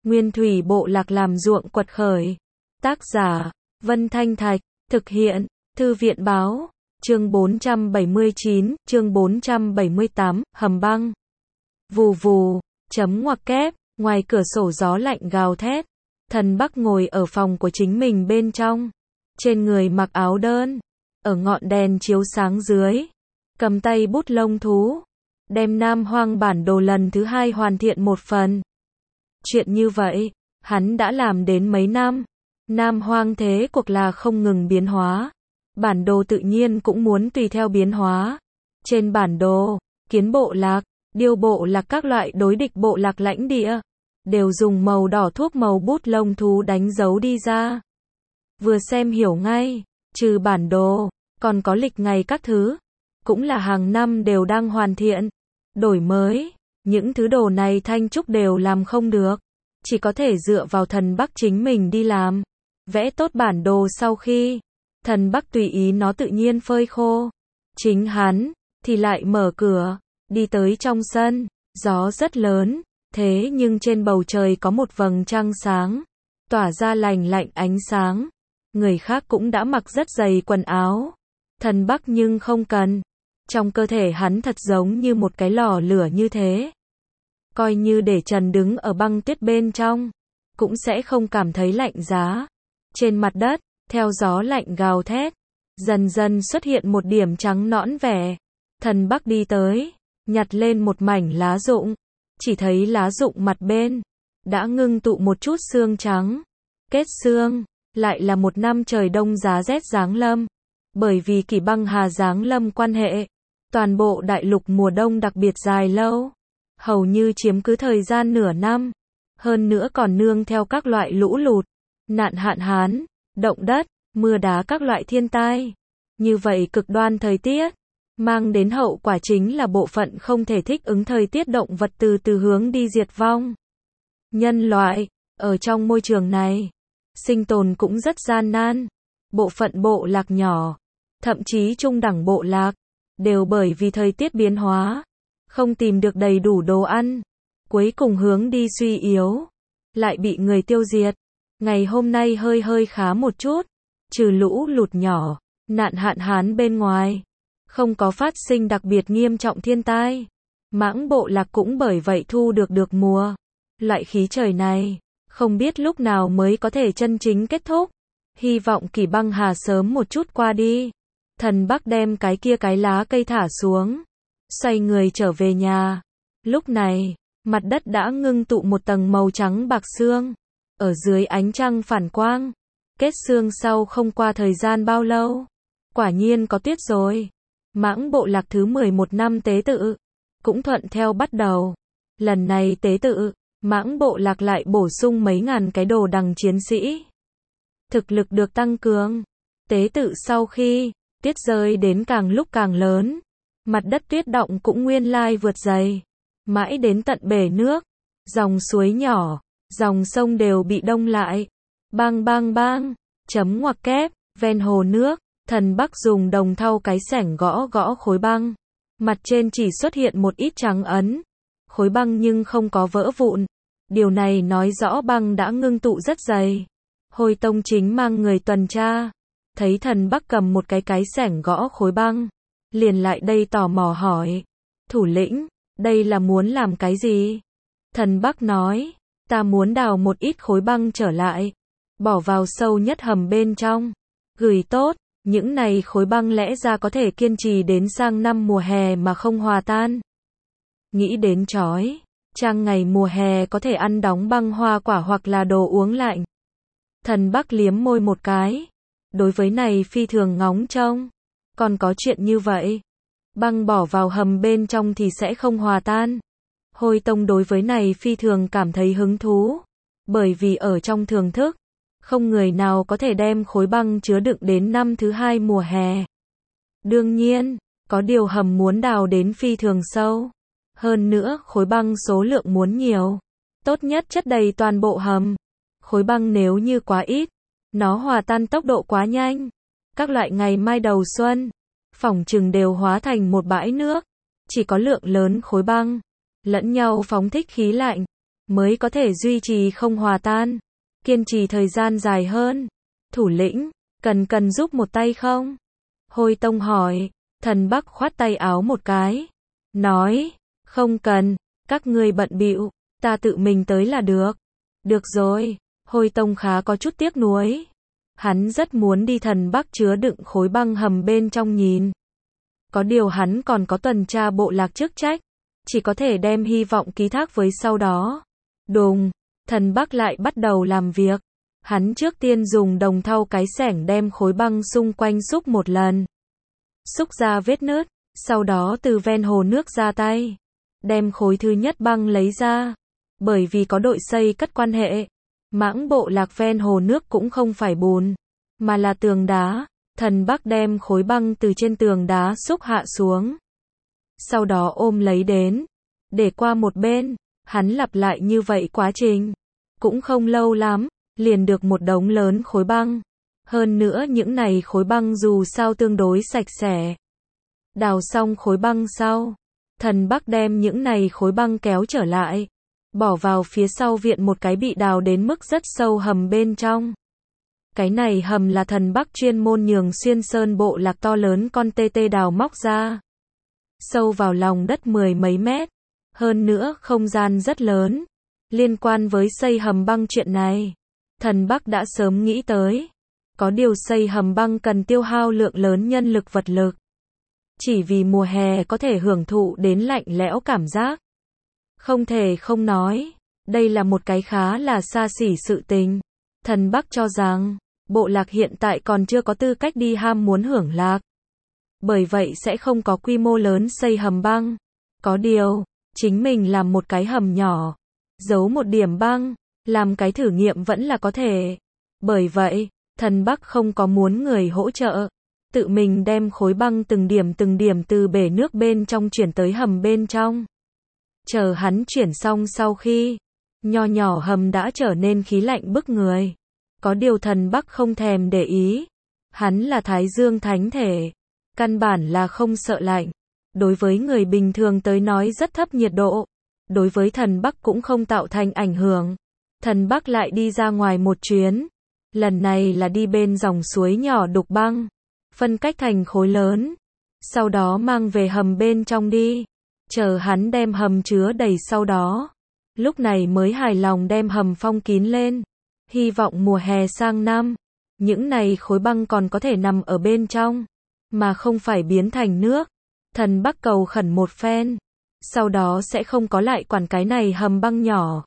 Nguyên thủy bộ lạc làm ruộng quật khởi. Tác giả, Vân Thanh Thạch, thực hiện, Thư viện báo, chương 479, chương 478, hầm băng. Vù vù, chấm ngoặc kép, ngoài cửa sổ gió lạnh gào thét. Thần Bắc ngồi ở phòng của chính mình bên trong. Trên người mặc áo đơn. Ở ngọn đèn chiếu sáng dưới. Cầm tay bút lông thú. Đem Nam Hoang bản đồ lần thứ 2 hoàn thiện một phần. Chuyện như vậy, hắn đã làm đến mấy năm. Nam Hoang thế cuộc là không ngừng biến hóa. Bản đồ tự nhiên cũng muốn tùy theo biến hóa. Trên bản đồ, kiến bộ lạc, điêu bộ lạc các loại đối địch bộ lạc lãnh địa, đều dùng màu đỏ thuốc màu bút lông thú đánh dấu đi ra. Vừa xem hiểu ngay, trừ bản đồ, còn có lịch ngày các thứ. Cũng là hàng năm đều đang hoàn thiện, đổi mới. Những thứ đồ này Thanh Trúc đều làm không được. Chỉ có thể dựa vào Thần Bắc chính mình đi làm. Vẽ tốt bản đồ sau khi Thần Bắc tùy ý nó tự nhiên phơi khô. Chính hắn thì lại mở cửa, đi tới trong sân. Gió rất lớn, thế nhưng trên bầu trời có một vầng trăng sáng, tỏa ra lành lạnh ánh sáng. Người khác cũng đã mặc rất dày quần áo. Thần Bắc nhưng không cần. Trong cơ thể hắn thật giống như một cái lò lửa như thế. Coi như để trần đứng ở băng tuyết bên trong, cũng sẽ không cảm thấy lạnh giá. Trên mặt đất, theo gió lạnh gào thét, dần dần xuất hiện một điểm trắng nõn vẻ. Thần Bắc đi tới, nhặt lên một mảnh lá rụng. Chỉ thấy lá rụng mặt bên đã ngưng tụ một chút sương trắng. Kết sương, lại là một năm trời đông giá rét giáng lâm. Bởi vì Kỷ Băng Hà giáng lâm quan hệ, toàn bộ đại lục mùa đông đặc biệt dài lâu, hầu như chiếm cứ thời gian nửa năm. Hơn nữa còn nương theo các loại lũ lụt, nạn hạn hán, động đất, mưa đá các loại thiên tai. Như vậy cực đoan thời tiết, mang đến hậu quả chính là bộ phận không thể thích ứng thời tiết động vật từ từ hướng đi diệt vong. Nhân loại, ở trong môi trường này, sinh tồn cũng rất gian nan. Bộ phận bộ lạc nhỏ, thậm chí trung đẳng bộ lạc, đều bởi vì thời tiết biến hóa, không tìm được đầy đủ đồ ăn, cuối cùng hướng đi suy yếu, lại bị người tiêu diệt. Ngày hôm nay hơi khá một chút, trừ lũ lụt nhỏ, nạn hạn hán bên ngoài, không có phát sinh đặc biệt nghiêm trọng thiên tai. Mãng bộ lạc cũng bởi vậy thu được mùa. Loại khí trời này, không biết lúc nào mới có thể chân chính kết thúc. Hy vọng Kỷ Băng Hà sớm một chút qua đi. Thần Bắc đem cái lá cây thả xuống, xoay người trở về nhà. Lúc này, mặt đất đã ngưng tụ một tầng màu trắng bạc sương. Ở dưới ánh trăng phản quang, kết sương sau không qua thời gian bao lâu, quả nhiên có tuyết rồi. Mãng bộ lạc thứ 11 năm tế tự cũng thuận theo bắt đầu. Lần này tế tự, Mãng bộ lạc lại bổ sung mấy ngàn cái đồ đằng chiến sĩ. Thực lực được tăng cường. Tế tự sau khi tuyết rơi đến càng lúc càng lớn, mặt đất tuyết động cũng nguyên lai vượt dày, mãi đến tận bể nước, dòng suối nhỏ, dòng sông đều bị đông lại. Bang bang bang, chấm ngoặc kép, ven hồ nước, Thần Bắc dùng đồng thau cái xẻng gõ khối băng. Mặt trên chỉ xuất hiện một ít trắng ấn. Khối băng nhưng không có vỡ vụn. Điều này nói rõ băng đã ngưng tụ rất dày. Hồi Tông chính mang người tuần tra, thấy Thần Bắc cầm một cái xẻng gõ khối băng, liền lại đây tò mò hỏi: thủ lĩnh, đây là muốn làm cái gì? Thần Bắc nói: ta muốn đào một ít khối băng trở lại, bỏ vào sâu nhất hầm bên trong, gửi tốt. Những này khối băng lẽ ra có thể kiên trì đến sang năm mùa hè mà không hòa tan. Nghĩ đến chói chang ngày mùa hè có thể ăn đóng băng hoa quả hoặc là đồ uống lạnh. Thần Bắc liếm môi một cái. Đối với này phi thường ngóng trông. Còn có chuyện như vậy. Băng bỏ vào hầm bên trong thì sẽ không hòa tan. Hồi Tông đối với này phi thường cảm thấy hứng thú. Bởi vì ở trong thường thức, không người nào có thể đem khối băng chứa đựng đến năm thứ 2 mùa hè. Đương nhiên, có điều hầm muốn đào đến phi thường sâu. Hơn nữa, khối băng số lượng muốn nhiều. Tốt nhất chất đầy toàn bộ hầm. Khối băng nếu như quá ít, nó hòa tan tốc độ quá nhanh. Các loại ngày mai đầu xuân, phỏng chừng đều hóa thành một bãi nước. Chỉ có lượng lớn khối băng, lẫn nhau phóng thích khí lạnh. mới có thể duy trì không hòa tan, kiên trì thời gian dài hơn. Thủ lĩnh, cần giúp một tay không? Hôi Tông hỏi. Thần Bắc khoát tay áo một cái, nói, không cần, các ngươi bận bịu, ta tự mình tới là được. Được rồi, Hôi Tông khá có chút tiếc nuối. Hắn rất muốn đi Thần Bắc chứa đựng khối băng hầm bên trong nhìn. Có điều hắn còn có tuần tra bộ lạc chức trách, chỉ có thể đem hy vọng ký thác với sau đó. Đùng, Thần Bắc lại bắt đầu làm việc. Hắn trước tiên dùng đồng thau cái xẻng đem khối băng xung quanh xúc một lần. Xúc ra vết nứt, sau đó từ ven hồ nước ra tay. Đem khối thứ nhất băng lấy ra. Bởi vì có đội xây cất quan hệ. Mãng bộ lạc ven hồ nước cũng không phải bùn, mà là tường đá. Thần Bắc đem khối băng từ trên tường đá xúc hạ xuống. Sau đó ôm lấy đến, để qua một bên. Hắn lặp lại như vậy quá trình. Cũng không lâu lắm, liền được một đống lớn khối băng. Hơn nữa những này khối băng dù sao tương đối sạch sẽ. Đào xong khối băng sau, Thần Bắc đem những này khối băng kéo trở lại, bỏ vào phía sau viện một cái bị đào đến mức rất sâu hầm bên trong. Cái này hầm là Thần Bắc chuyên môn nhường xuyên sơn bộ lạc to lớn con tê tê đào móc ra. Sâu vào lòng đất 10 mấy mét. Hơn nữa không gian rất lớn. Liên quan với xây hầm băng chuyện này, Thần Bắc đã sớm nghĩ tới. Có điều xây hầm băng cần tiêu hao lượng lớn nhân lực vật lực. Chỉ vì mùa hè có thể hưởng thụ đến lạnh lẽo cảm giác. Không thể không nói, đây là một cái khá là xa xỉ sự tình. Thần Bắc cho rằng, bộ lạc hiện tại còn chưa có tư cách đi ham muốn hưởng lạc. Bởi vậy sẽ không có quy mô lớn xây hầm băng. Có điều, chính mình làm một cái hầm nhỏ, giấu một điểm băng, làm cái thử nghiệm vẫn là có thể. Bởi vậy, Thần Bắc không có muốn người hỗ trợ. Tự mình đem khối băng từng điểm từ bể nước bên trong chuyển tới hầm bên trong. Chờ hắn chuyển xong sau khi, nho nhỏ hầm đã trở nên khí lạnh bức người. Có điều Thần Bắc không thèm để ý. Hắn là Thái Dương Thánh Thể. Căn bản là không sợ lạnh. Đối với người bình thường tới nói rất thấp nhiệt độ. Đối với Thần Bắc cũng không tạo thành ảnh hưởng. Thần Bắc lại đi ra ngoài một chuyến. Lần này là đi bên dòng suối nhỏ đục băng. Phân cách thành khối lớn. Sau đó mang về hầm bên trong đi. Chờ hắn đem hầm chứa đầy sau đó. Lúc này mới hài lòng đem hầm phong kín lên. Hy vọng mùa hè sang năm, những này khối băng còn có thể nằm ở bên trong, mà không phải biến thành nước. Thần Bắc cầu khẩn một phen. Sau đó sẽ không có lại quản cái này hầm băng nhỏ.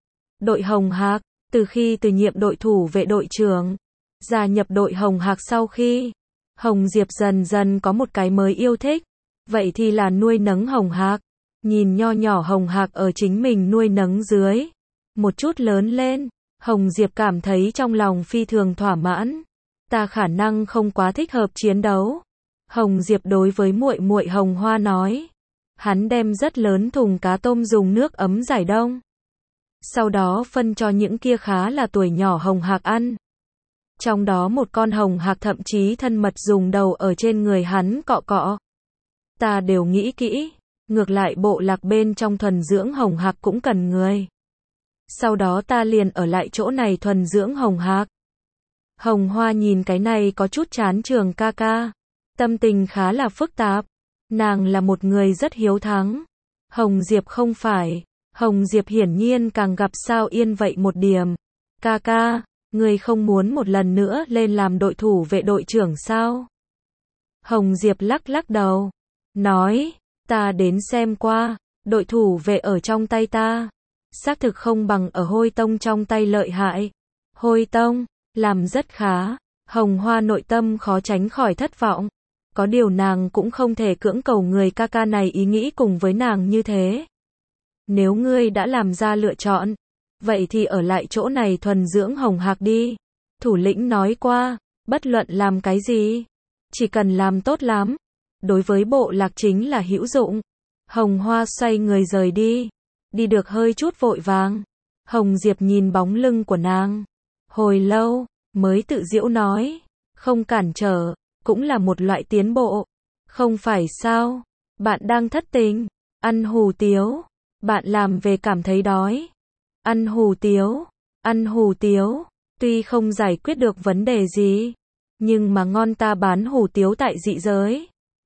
Đội Hồng Hạc, từ khi từ nhiệm đội thủ vệ đội trưởng, gia nhập đội Hồng Hạc sau khi, Hồng Diệp dần dần có một cái mới yêu thích. Vậy thì là nuôi nấng Hồng Hạc. Nhìn nho nhỏ Hồng Hạc ở chính mình nuôi nấng dưới. Một chút lớn lên, Hồng Diệp cảm thấy trong lòng phi thường thỏa mãn. Ta khả năng không quá thích hợp chiến đấu. Hồng Diệp đối với muội muội Hồng Hoa nói. Hắn đem rất lớn thùng cá tôm dùng nước ấm giải đông. Sau đó phân cho những kia khá là tuổi nhỏ Hồng Hạc ăn. Trong đó một con Hồng Hạc thậm chí thân mật dùng đầu ở trên người hắn cọ cọ. Ta đều nghĩ kỹ, ngược lại bộ lạc bên trong thuần dưỡng Hồng Hạc cũng cần người. Sau đó ta liền ở lại chỗ này thuần dưỡng Hồng Hạc. Hồng Hoa nhìn cái này có chút chán trường ca ca. Tâm tình khá là phức tạp. Nàng là một người rất hiếu thắng. Hồng Diệp không phải. Hồng Diệp hiển nhiên càng gặp sao yên vậy một điểm. Ca ca, người không muốn một lần nữa lên làm đội thủ vệ đội trưởng sao? Hồng Diệp lắc lắc đầu. Nói, ta đến xem qua. Đội thủ vệ ở trong tay ta. Xác thực không bằng ở Hôi Tông trong tay lợi hại. Hôi Tông, làm rất khá. Hồng Hoa nội tâm khó tránh khỏi thất vọng. Có điều nàng cũng không thể cưỡng cầu người ca ca này ý nghĩ cùng với nàng như thế. Nếu ngươi đã làm ra lựa chọn, vậy thì ở lại chỗ này thuần dưỡng Hồng Hạc đi. Thủ lĩnh nói qua, bất luận làm cái gì, chỉ cần làm tốt lắm, đối với bộ lạc chính là hữu dụng. Hồng Hoa xoay người rời đi. Đi được hơi chút vội vàng. Hồng Diệp nhìn bóng lưng của nàng. Hồi lâu, mới tự giễu nói. Không cản trở, cũng là một loại tiến bộ. Không phải sao? Bạn đang thất tình, ăn hủ tiếu. Bạn làm về cảm thấy đói. Ăn hủ tiếu. Ăn hủ tiếu. Tuy không giải quyết được vấn đề gì, nhưng mà ngon ta bán hủ tiếu tại dị giới.